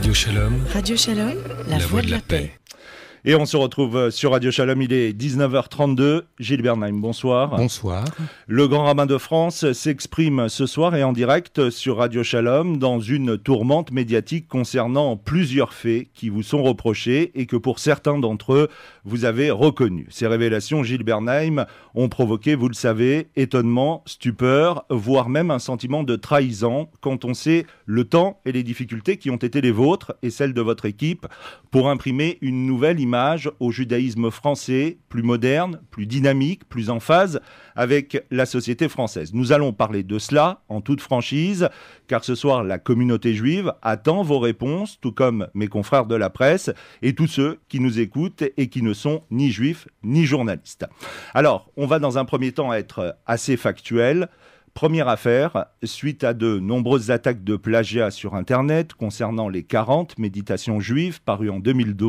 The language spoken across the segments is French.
Radio Shalom, Radio Shalom, la voix de la paix. Et on se retrouve sur Radio Shalom, il est 19h32. Gilles Bernheim, bonsoir. Bonsoir. Le grand rabbin de France s'exprime ce soir et en direct sur Radio Shalom dans une tourmente médiatique concernant plusieurs faits qui vous sont reprochés et que pour certains d'entre eux, vous avez reconnus. Ces révélations, Gilles Bernheim, ont provoqué, vous le savez, étonnement, stupeur, voire même un sentiment de trahison quand on sait le temps et les difficultés qui ont été les vôtres et celles de votre équipe pour imprimer une nouvelle image au judaïsme français, plus moderne, plus dynamique, plus en phase avec la société française. Nous allons parler de cela en toute franchise, car ce soir, la communauté juive attend vos réponses, tout comme mes confrères de la presse et tous ceux qui nous écoutent et qui ne sont ni juifs ni journalistes. Alors, on va dans un premier temps être assez factuel. Première affaire, suite à de nombreuses attaques de plagiat sur Internet concernant les 40 méditations juives parues en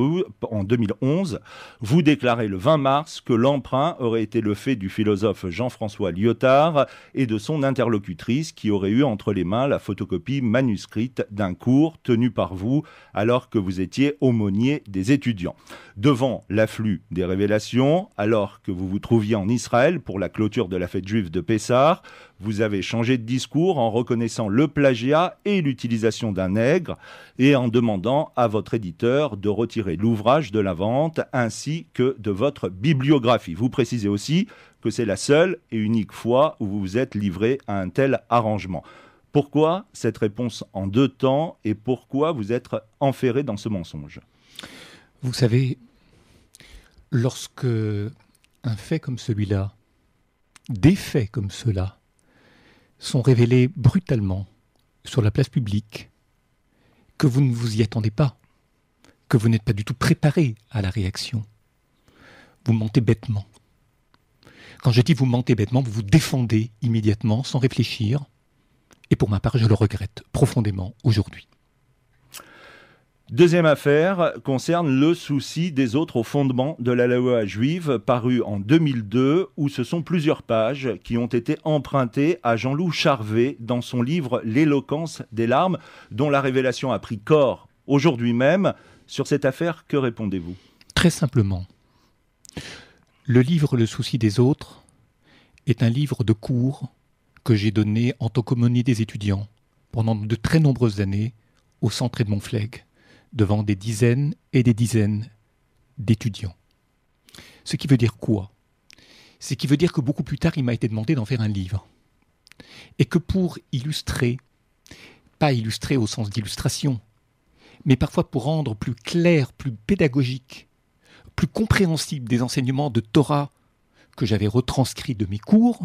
2011, vous déclarez le 20 mars que l'emprunt aurait été le fait du philosophe Jean-François Lyotard et de son interlocutrice qui aurait eu entre les mains la photocopie manuscrite d'un cours tenu par vous alors que vous étiez aumônier des étudiants. Devant l'afflux des révélations, alors que vous vous trouviez en Israël pour la clôture de la fête juive de Pessah, vous avez changé de discours en reconnaissant le plagiat et l'utilisation d'un nègre et en demandant à votre éditeur de retirer l'ouvrage de la vente ainsi que de votre bibliographie. Vous précisez aussi que c'est la seule et unique fois où vous vous êtes livré à un tel arrangement. Pourquoi cette réponse en deux temps et pourquoi vous êtes enferré dans ce mensonge ? Vous savez, lorsque un fait comme celui-là, des faits comme ceux-là, sont révélés brutalement sur la place publique, que vous ne vous y attendez pas, que vous n'êtes pas du tout préparé à la réaction, vous mentez bêtement. Quand je dis vous mentez bêtement, vous vous défendez immédiatement, sans réfléchir, et pour ma part, je le regrette profondément aujourd'hui. Deuxième affaire concerne le souci des autres au fondement de la loi juive paru en 2002 où ce sont plusieurs pages qui ont été empruntées à Jean-Loup Charvet dans son livre L'éloquence des larmes dont la révélation a pris corps aujourd'hui même. Sur cette affaire, que répondez-vous ? Très simplement, le livre Le souci des autres est un livre de cours que j'ai donné en tant qu'aumônier des étudiants pendant de très nombreuses années au centre Edmond Flegg, devant des dizaines et des dizaines d'étudiants. Ce qui veut dire quoi ? Ce qui veut dire que beaucoup plus tard, il m'a été demandé d'en faire un livre. Et que pour illustrer, pas illustrer au sens d'illustration, mais parfois pour rendre plus clair, plus pédagogique, plus compréhensible des enseignements de Torah que j'avais retranscrits de mes cours,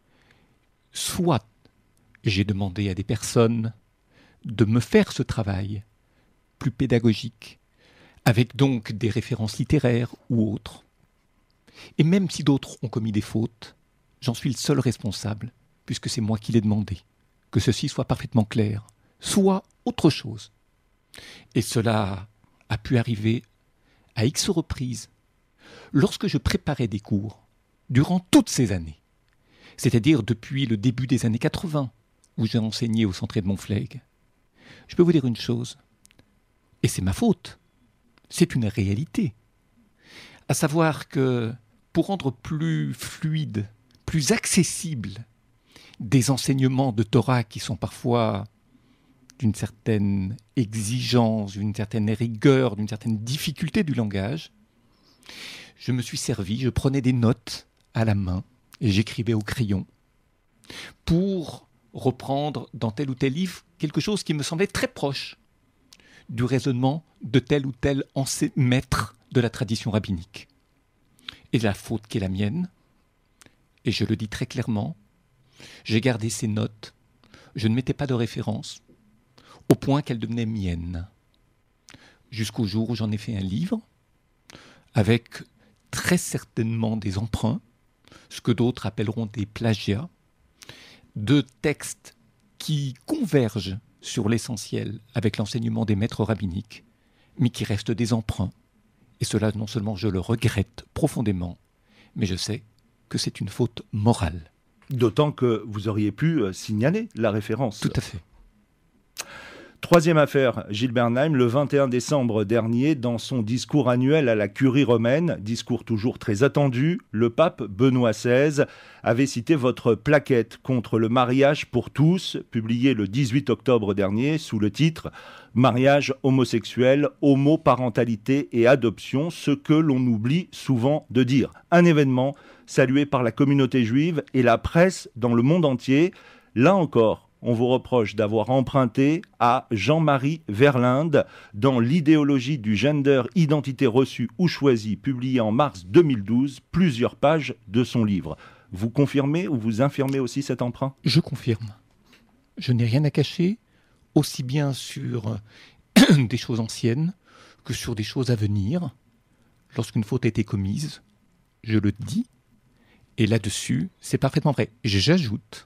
soit j'ai demandé à des personnes de me faire ce travail plus pédagogique, avec donc des références littéraires ou autres. Et même si d'autres ont commis des fautes, j'en suis le seul responsable, puisque c'est moi qui l'ai demandé, que ceci soit parfaitement clair, soit autre chose. Et cela a pu arriver à X reprises, lorsque je préparais des cours, durant toutes ces années, c'est-à-dire depuis le début des années 80, où j'ai enseigné au centre Edmond Flegg. Je peux vous dire une chose, et c'est ma faute, c'est une réalité. À savoir que pour rendre plus fluide, plus accessible des enseignements de Torah qui sont parfois d'une certaine exigence, d'une certaine rigueur, d'une certaine difficulté du langage, je me suis servi, je prenais des notes à la main et j'écrivais au crayon pour reprendre dans tel ou tel livre quelque chose qui me semblait très proche du raisonnement de tel ou tel maître de la tradition rabbinique. Et la faute qui est la mienne, et je le dis très clairement, j'ai gardé ces notes, je ne mettais pas de référence, au point qu'elles devenaient miennes. Jusqu'au jour où j'en ai fait un livre, avec très certainement des emprunts, ce que d'autres appelleront des plagiats, de textes qui convergent sur l'essentiel avec l'enseignement des maîtres rabbiniques, mais qui restent des emprunts. Et cela, non seulement je le regrette profondément, mais je sais que c'est une faute morale. D'autant que vous auriez pu signaler la référence. Tout à fait. Troisième affaire, Gilles Bernheim, le 21 décembre dernier, dans son discours annuel à la Curie romaine, discours toujours très attendu, le pape Benoît XVI avait cité votre plaquette contre le mariage pour tous, publiée le 18 octobre dernier sous le titre « Mariage homosexuel, homoparentalité et adoption, ce que l'on oublie souvent de dire ». Un événement salué par la communauté juive et la presse dans le monde entier. Là encore, on vous reproche d'avoir emprunté à Jean-Marie Verlinde dans l'idéologie du gender, identité reçue ou choisie, publié en mars 2012, plusieurs pages de son livre. Vous confirmez ou vous infirmez aussi cet emprunt ? Je confirme. Je n'ai rien à cacher, aussi bien sur des choses anciennes que sur des choses à venir. Lorsqu'une faute a été commise, je le dis, et là-dessus, c'est parfaitement vrai. J'ajoute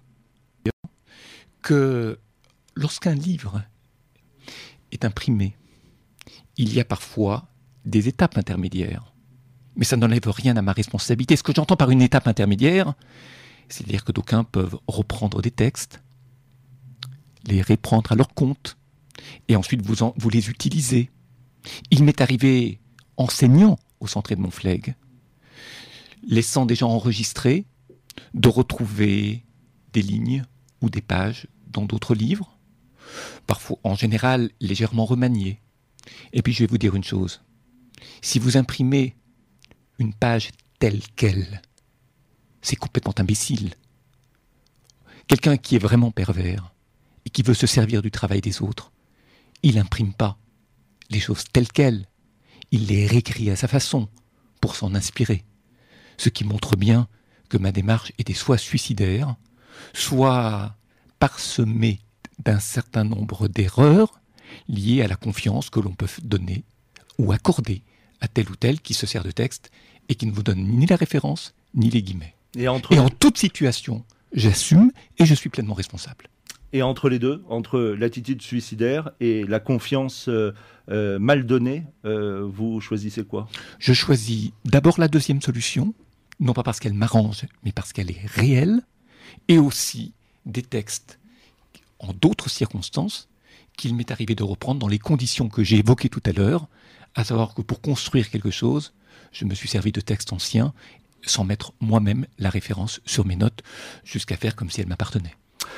que lorsqu'un livre est imprimé, il y a parfois des étapes intermédiaires. Mais ça n'enlève rien à ma responsabilité. Ce que j'entends par une étape intermédiaire, c'est-à-dire que d'aucuns peuvent reprendre des textes, les reprendre à leur compte, et ensuite vous les utilisez. Il m'est arrivé, enseignant au Centre Edmond Flegg, laissant des gens enregistrer, de retrouver des lignes ou des pages dans d'autres livres, parfois en général légèrement remaniés. Et puis je vais vous dire une chose, si vous imprimez une page telle qu'elle, c'est complètement imbécile. Quelqu'un qui est vraiment pervers et qui veut se servir du travail des autres, il n'imprime pas les choses telles quelles, il les réécrit à sa façon pour s'en inspirer. Ce qui montre bien que ma démarche était soit suicidaire, soit parsemée d'un certain nombre d'erreurs liées à la confiance que l'on peut donner ou accorder à tel ou tel qui se sert de texte et qui ne vous donne ni la référence ni les guillemets. Et en toute situation, j'assume et je suis pleinement responsable. Et entre les deux, entre l'attitude suicidaire et la confiance mal donnée, vous choisissez quoi ? Je choisis d'abord la deuxième solution, non pas parce qu'elle m'arrange, mais parce qu'elle est réelle, et aussi des textes en d'autres circonstances qu'il m'est arrivé de reprendre dans les conditions que j'ai évoquées tout à l'heure, à savoir que pour construire quelque chose, je me suis servi de textes anciens sans mettre moi-même la référence sur mes notes, jusqu'à faire comme si elle m'appartenait.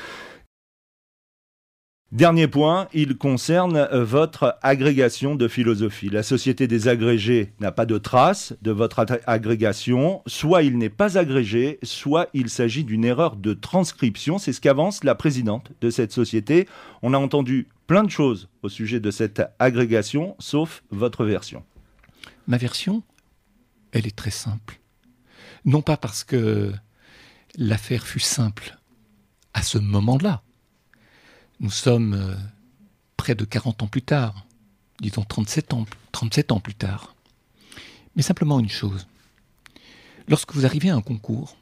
Dernier point, il concerne votre agrégation de philosophie. La Société des agrégés n'a pas de trace de votre agrégation. Soit il n'est pas agrégé, soit il s'agit d'une erreur de transcription. C'est ce qu'avance la présidente de cette société. On a entendu plein de choses au sujet de cette agrégation, sauf votre version. Ma version, elle est très simple. Non pas parce que l'affaire fut simple à ce moment-là. Nous sommes près de 40 ans plus tard, disons 37 ans plus tard. Mais simplement une chose, lorsque vous arrivez à un concours,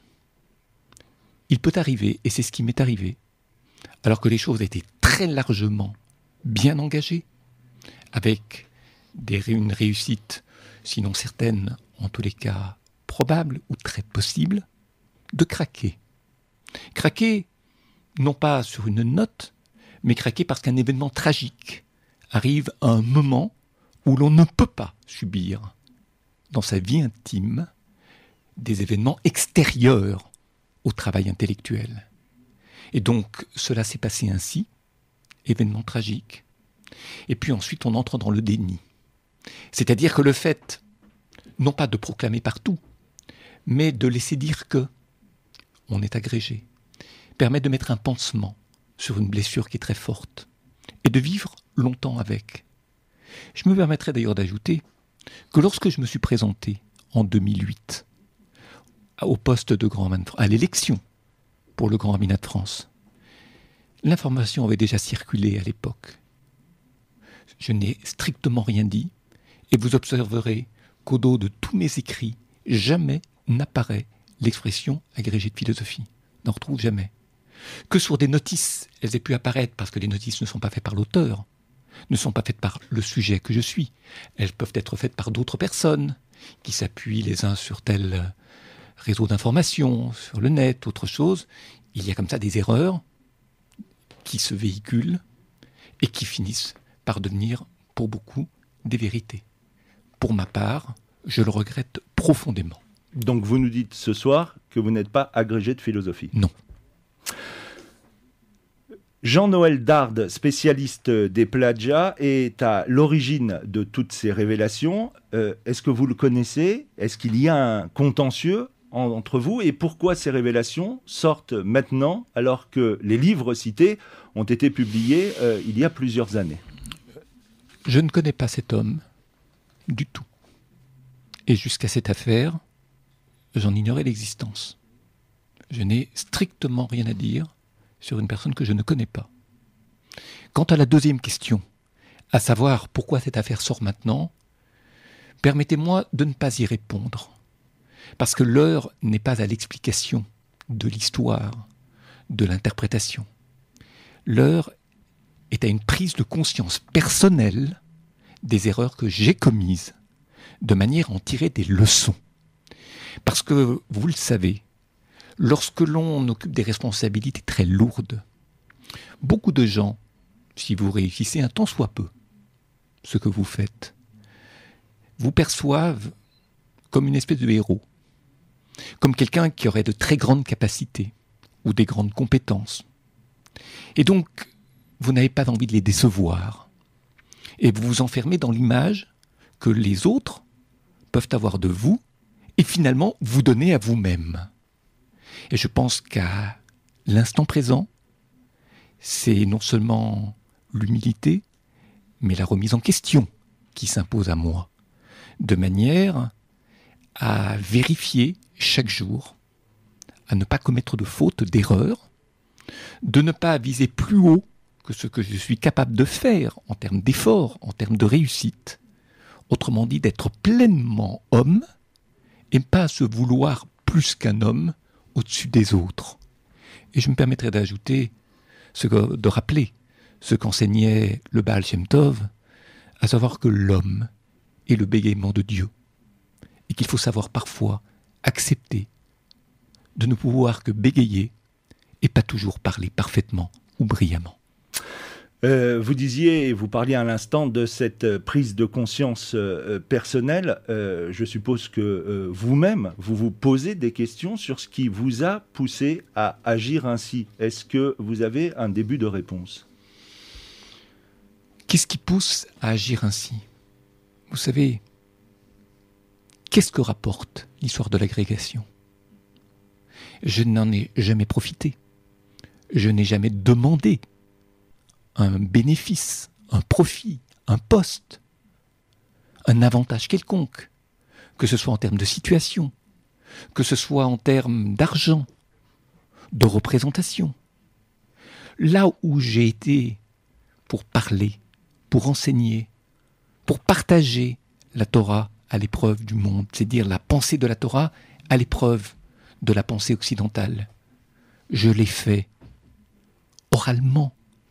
il peut arriver, et c'est ce qui m'est arrivé, alors que les choses étaient très largement bien engagées, avec une réussite, sinon certaine, en tous les cas probable ou très possible, de craquer. Craquer, non pas sur une note, mais craquer parce qu'un événement tragique arrive à un moment où l'on ne peut pas subir, dans sa vie intime, des événements extérieurs au travail intellectuel. Et donc, cela s'est passé ainsi, événement tragique. Et puis ensuite, on entre dans le déni. C'est-à-dire que le fait, non pas de proclamer partout, mais de laisser dire que on est agrégé, permet de mettre un pansement sur une blessure qui est très forte, et de vivre longtemps avec. Je me permettrai d'ailleurs d'ajouter que lorsque je me suis présenté en 2008 au poste de grand rabbin de France, à l'élection pour le grand rabbinat de France, l'information avait déjà circulé à l'époque. Je n'ai strictement rien dit, et vous observerez qu'au dos de tous mes écrits, jamais n'apparaît l'expression agrégé de philosophie. On n'en retrouve jamais. Que sur des notices, elles aient pu apparaître parce que les notices ne sont pas faites par l'auteur, ne sont pas faites par le sujet que je suis. Elles peuvent être faites par d'autres personnes qui s'appuient les uns sur tel réseau d'information, sur le net, autre chose. Il y a comme ça des erreurs qui se véhiculent et qui finissent par devenir, pour beaucoup, des vérités. Pour ma part, je le regrette profondément. Donc vous nous dites ce soir que vous n'êtes pas agrégé de philosophie. Non. Jean-Noël Darde, spécialiste des plagiats, est à l'origine de toutes ces révélations. Est-ce que vous le connaissez ? Est-ce qu'il y a un contentieux entre vous ? Et pourquoi ces révélations sortent maintenant alors que les livres cités ont été publiés il y a plusieurs années ? Je ne connais pas cet homme du tout. Et jusqu'à cette affaire, j'en ignorais l'existence. Je n'ai strictement rien à dire sur une personne que je ne connais pas. Quant à la deuxième question, à savoir pourquoi cette affaire sort maintenant, permettez-moi de ne pas y répondre. Parce que l'heure n'est pas à l'explication de l'histoire, de l'interprétation. L'heure est à une prise de conscience personnelle des erreurs que j'ai commises, de manière à en tirer des leçons. Parce que, vous le savez, lorsque l'on occupe des responsabilités très lourdes, beaucoup de gens, si vous réussissez un tant soit peu ce que vous faites, vous perçoivent comme une espèce de héros, comme quelqu'un qui aurait de très grandes capacités ou des grandes compétences. Et donc, vous n'avez pas envie de les décevoir. Et vous vous enfermez dans l'image que les autres peuvent avoir de vous et finalement vous donner à vous-même. Et je pense qu'à l'instant présent, c'est non seulement l'humilité, mais la remise en question qui s'impose à moi, de manière à vérifier chaque jour, à ne pas commettre de fautes, d'erreurs, de ne pas viser plus haut que ce que je suis capable de faire en termes d'efforts, en termes de réussite. Autrement dit, d'être pleinement homme et pas se vouloir plus qu'un homme au-dessus des autres. Et je me permettrai d'ajouter, de rappeler ce qu'enseignait le Baal Shem Tov, à savoir que l'homme est le bégaiement de Dieu et qu'il faut savoir parfois accepter de ne pouvoir que bégayer et pas toujours parler parfaitement ou brillamment. Vous disiez, vous parliez à l'instant de cette prise de conscience personnelle. Je suppose que vous-même, vous vous posez des questions sur ce qui vous a poussé à agir ainsi. Est-ce que vous avez un début de réponse ? Qu'est-ce qui pousse à agir ainsi ? Vous savez, qu'est-ce que rapporte l'histoire de l'agrégation ? Je n'en ai jamais profité. Je n'ai jamais demandé un bénéfice, un profit, un poste, un avantage quelconque, que ce soit en termes de situation, que ce soit en termes d'argent, de représentation. Là où j'ai été pour parler, pour enseigner, pour partager la Torah à l'épreuve du monde, c'est dire la pensée de la Torah à l'épreuve de la pensée occidentale, je l'ai fait oralement,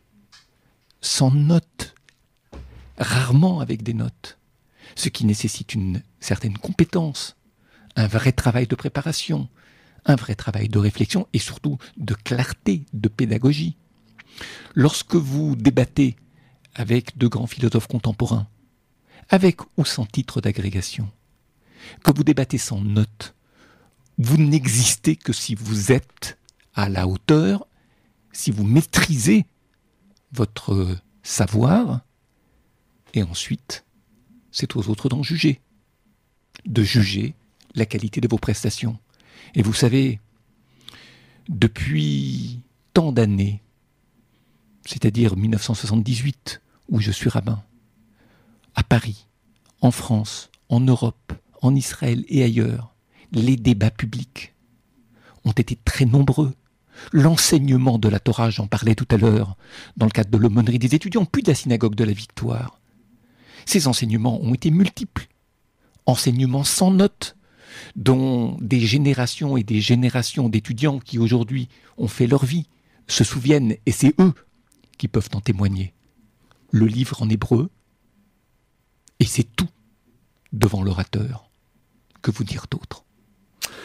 sans notes, rarement avec des notes, ce qui nécessite une certaine compétence, un vrai travail de préparation, un vrai travail de réflexion et surtout de clarté, de pédagogie. Lorsque vous débattez avec de grands philosophes contemporains, avec ou sans titre d'agrégation, que vous débattez sans notes, vous n'existez que si vous êtes à la hauteur, si vous maîtrisez votre savoir, et ensuite, c'est aux autres d'en juger, de juger la qualité de vos prestations. Et vous savez, depuis tant d'années, c'est-à-dire 1978, où je suis rabbin, à Paris, en France, en Europe, en Israël et ailleurs, les débats publics ont été très nombreux. L'enseignement de la Torah, j'en parlais tout à l'heure, dans le cadre de l'aumônerie des étudiants, puis de la synagogue de la Victoire. Ces enseignements ont été multiples. Enseignements sans notes, dont des générations et des générations d'étudiants qui aujourd'hui ont fait leur vie se souviennent, et c'est eux qui peuvent en témoigner. Le livre en hébreu, et c'est tout devant l'orateur. Que vous dire d'autre ?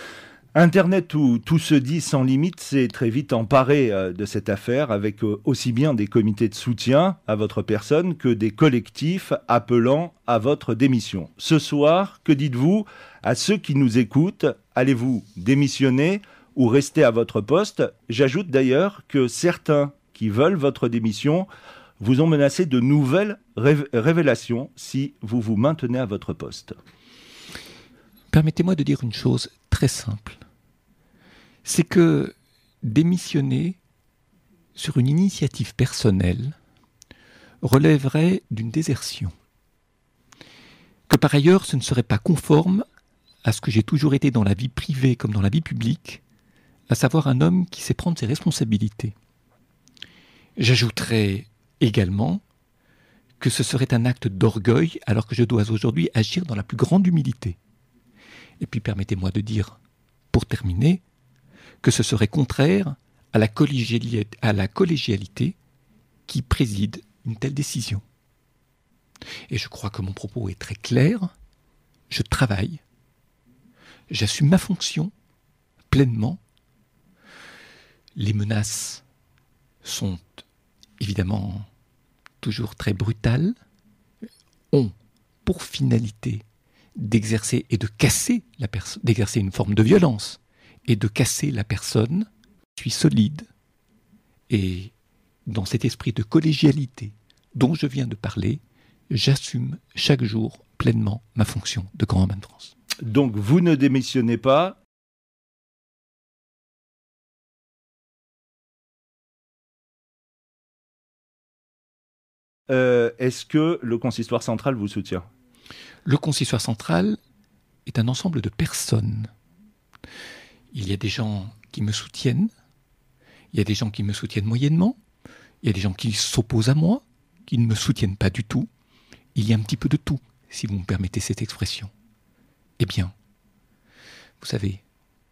Internet où tout se dit sans limite s'est très vite emparé de cette affaire avec aussi bien des comités de soutien à votre personne que des collectifs appelant à votre démission. Ce soir, que dites-vous à ceux qui nous écoutent? Allez-vous démissionner ou rester à votre poste? J'ajoute d'ailleurs que certains qui veulent votre démission vous ont menacé de nouvelles révélations si vous vous maintenez à votre poste. Permettez-moi de dire une chose très simple. C'est que démissionner sur une initiative personnelle relèverait d'une désertion. Que par ailleurs, ce ne serait pas conforme à ce que j'ai toujours été dans la vie privée comme dans la vie publique, à savoir un homme qui sait prendre ses responsabilités. J'ajouterais également que ce serait un acte d'orgueil alors que je dois aujourd'hui agir dans la plus grande humilité. Et puis permettez-moi de dire, pour terminer, que ce serait contraire à la collégialité qui préside une telle décision. Et je crois que mon propos est très clair. Je travaille, j'assume ma fonction pleinement. Les menaces sont évidemment toujours très brutales, ont pour finalité d'exercer et de casser la personne, d'exercer une forme de violence et de casser la personne. Je suis solide et dans cet esprit de collégialité dont je viens de parler, j'assume chaque jour pleinement ma fonction de grand homme de France. Donc vous ne démissionnez pas. Est-ce que le consistoire central vous soutient? Le consistoire central est un ensemble de personnes. Il y a des gens qui me soutiennent, il y a des gens qui me soutiennent moyennement, il y a des gens qui s'opposent à moi, qui ne me soutiennent pas du tout. Il y a un petit peu de tout, si vous me permettez cette expression. Eh bien, vous savez,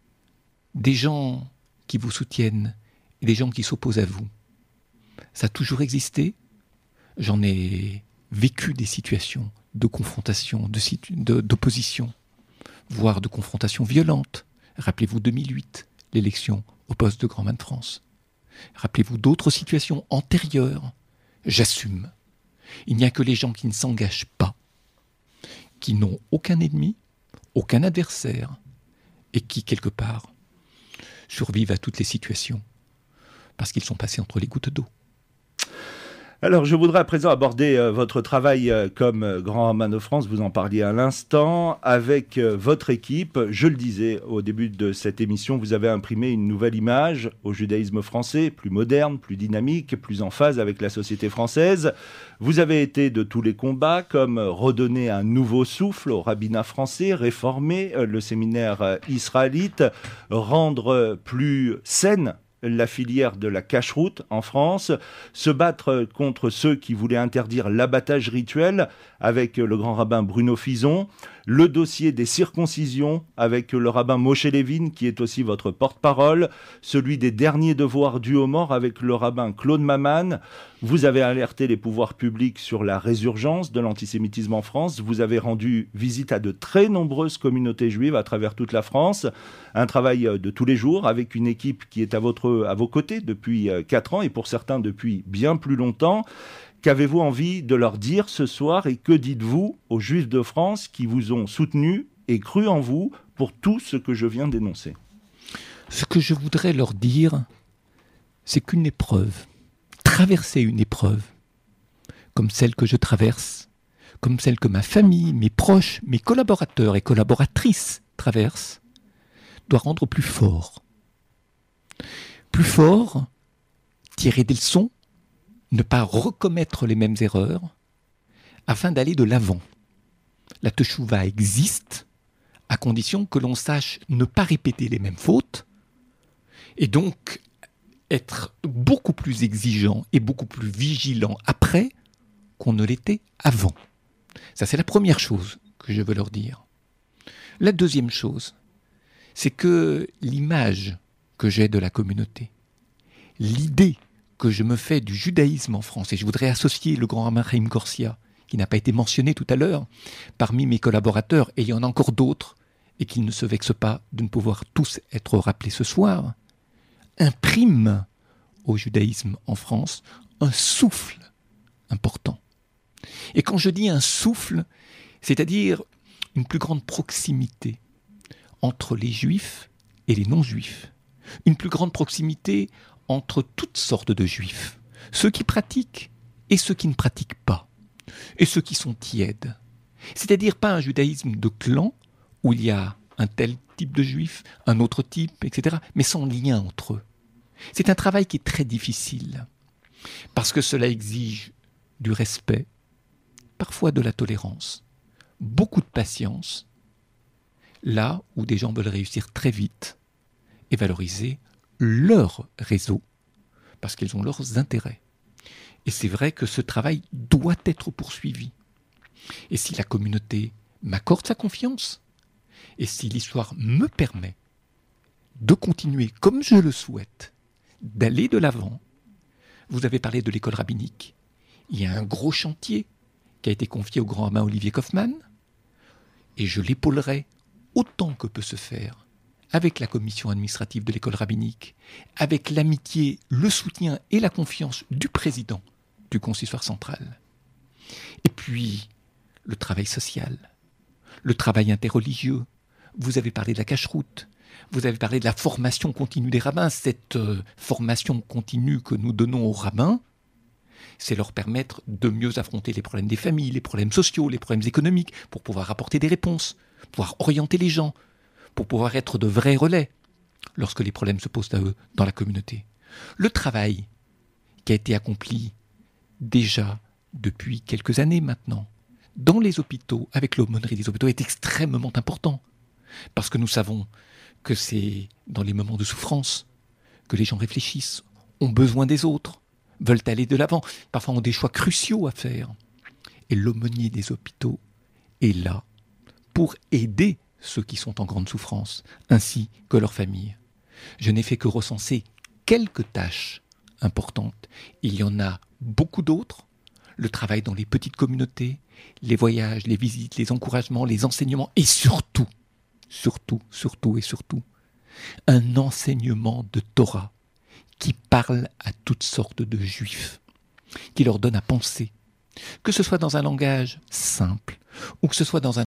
des gens qui vous soutiennent et des gens qui s'opposent à vous, ça a toujours existé. J'en ai vécu des situations de confrontation, d'opposition, voire de confrontation violente. Rappelez-vous 2008, l'élection au poste de grand homme de France. Rappelez-vous d'autres situations antérieures. J'assume. Il n'y a que les gens qui ne s'engagent pas, qui n'ont aucun ennemi, aucun adversaire, et qui, quelque part, survivent à toutes les situations, parce qu'ils sont passés entre les gouttes d'eau. Alors, je voudrais à présent aborder votre travail comme grand homme de France, vous en parliez à l'instant, avec votre équipe. Je le disais au début de cette émission, vous avez imprimé une nouvelle image au judaïsme français, plus moderne, plus dynamique, plus en phase avec la société française. Vous avez été de tous les combats, comme redonner un nouveau souffle au rabbinat français, réformer le séminaire israélite, rendre plus saine la filière de la cacheroute en France, se battre contre ceux qui voulaient interdire l'abattage rituel avec le grand rabbin Bruno Fison, le dossier des circoncisions avec le rabbin Moshe Levin qui est aussi votre porte-parole, celui des derniers devoirs dus aux morts avec le rabbin Claude Maman. Vous avez alerté les pouvoirs publics sur la résurgence de l'antisémitisme en France. Vous avez rendu visite à de très nombreuses communautés juives à travers toute la France. Un travail de tous les jours avec une équipe qui est à vos côtés depuis 4 ans et pour certains depuis bien plus longtemps. Qu'avez-vous envie de leur dire ce soir et que dites-vous aux Juifs de France qui vous ont soutenu et cru en vous pour tout ce que je viens d'énoncer? Ce que je voudrais leur dire, c'est qu'une épreuve, traverser une épreuve, comme celle que je traverse, comme celle que ma famille, mes proches, mes collaborateurs et collaboratrices traversent, doit rendre plus fort. Plus fort, tirer des leçons, ne pas recommettre les mêmes erreurs, afin d'aller de l'avant. La teshuva existe, à condition que l'on sache ne pas répéter les mêmes fautes, et donc être beaucoup plus exigeant et beaucoup plus vigilant après qu'on ne l'était avant. Ça, c'est la première chose que je veux leur dire. La deuxième chose, c'est que l'image que j'ai de la communauté, l'idée que je me fais du judaïsme en France, et je voudrais associer le grand rabbin Chaim Corsia, qui n'a pas été mentionné tout à l'heure, parmi mes collaborateurs, et il y en a encore d'autres, et qu'ils ne se vexent pas de ne pouvoir tous être rappelés ce soir, imprime au judaïsme en France un souffle important. Et quand je dis un souffle, c'est-à-dire une plus grande proximité entre les juifs et les non-juifs, une plus grande proximité entre toutes sortes de juifs, ceux qui pratiquent et ceux qui ne pratiquent pas, et ceux qui sont tièdes. C'est-à-dire pas un judaïsme de clan où il y a un tel type de juif, un autre type, etc., mais sans lien entre eux. C'est un travail qui est très difficile, parce que cela exige du respect, parfois de la tolérance, beaucoup de patience, là où des gens veulent réussir très vite et valoriser leur réseau, parce qu'ils ont leurs intérêts. Et c'est vrai que ce travail doit être poursuivi. Et si la communauté m'accorde sa confiance, et si l'histoire me permet de continuer comme je le souhaite, d'aller de l'avant, vous avez parlé de l'école rabbinique, il y a un gros chantier qui a été confié au grand rabbin Olivier Kaufmann, et je l'épaulerai autant que peut se faire avec la commission administrative de l'école rabbinique, avec l'amitié, le soutien et la confiance du président du consistoire central. Et puis, le travail social, le travail interreligieux. Vous avez parlé de la cacheroute, vous avez parlé de la formation continue des rabbins. Cette formation continue que nous donnons aux rabbins, c'est leur permettre de mieux affronter les problèmes des familles, les problèmes sociaux, les problèmes économiques, pour pouvoir apporter des réponses, pouvoir orienter les gens, pour pouvoir être de vrais relais lorsque les problèmes se posent à eux dans la communauté. Le travail qui a été accompli déjà depuis quelques années maintenant, dans les hôpitaux, avec l'aumônerie des hôpitaux, est extrêmement important. Parce que nous savons que c'est dans les moments de souffrance que les gens réfléchissent, ont besoin des autres, veulent aller de l'avant, parfois ont des choix cruciaux à faire. Et l'aumônier des hôpitaux est là pour aider ceux qui sont en grande souffrance, ainsi que leurs familles. Je n'ai fait que recenser quelques tâches importantes. Il y en a beaucoup d'autres. Le travail dans les petites communautés, les voyages, les visites, les encouragements, les enseignements et surtout, un enseignement de Torah qui parle à toutes sortes de juifs, qui leur donne à penser, que ce soit dans un langage simple ou que ce soit dans un